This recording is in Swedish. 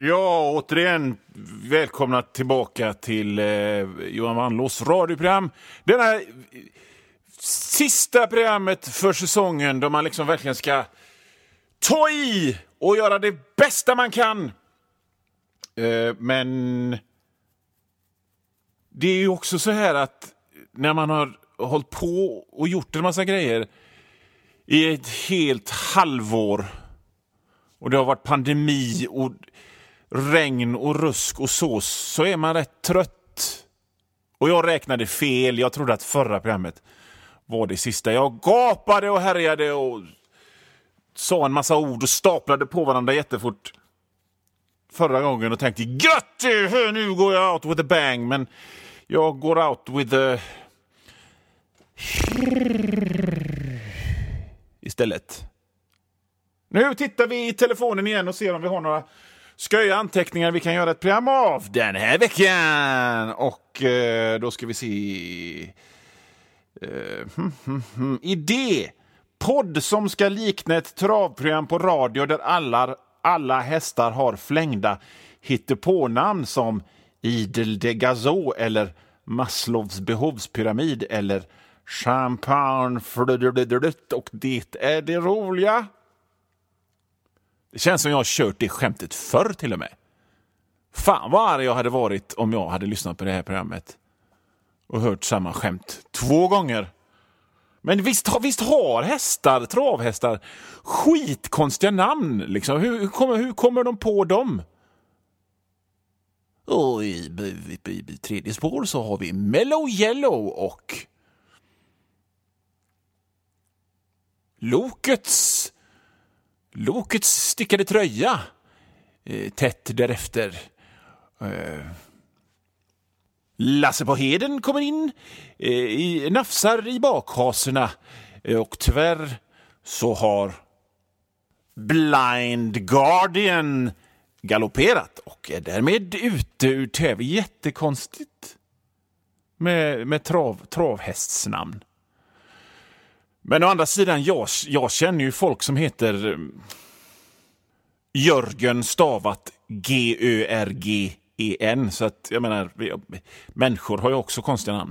Ja, återigen välkomna tillbaka till Johan Wanlås radioprogram. Den här sista programmet för säsongen då man liksom verkligen ska ta i och göra det bästa man kan. Men det är ju också så här att när man har hållit på och gjort en massa grejer i ett helt halvår och det har varit pandemi och regn och rusk och så är man rätt trött. Och jag räknade fel. Jag trodde att förra programmet var det sista. Jag gapade och härjade och sa en massa ord och staplade på varandra jättefort förra gången och tänkte gött, nu går jag out with a bang. Men jag går out with a istället. Nu tittar vi i telefonen igen och ser om vi har några sköja anteckningar vi kan göra ett program av den här veckan. Och då ska vi se. Idé. Podd som ska likna ett travprogram på radio där alla hästar har flängda hittepånamn som Idel de Gazo eller Maslows behovspyramid eller Champagne och det är det roliga. Det känns som jag har kört det skämtet förr till och med. Fan vad arg jag hade varit om jag hade lyssnat på det här programmet och hört samma skämt 2 gånger. Men visst har hästar, travhästar, skitkonstiga namn. Liksom. Hur kommer de på dem? Och i tredje spår så har vi Mellow Yellow och Lokets stickade tröja. Tätt därefter. Lasse på Heden kommer in. Nafsar i bakhaserna. Och tyvärr så har Blind Guardian galopperat. Och är därmed ute ur tv. Jättekonstigt. Med travhästsnamn. Men å andra sidan, jag känner ju folk som heter Jörgen stavat Görgen. Så att jag menar, människor har ju också konstiga namn.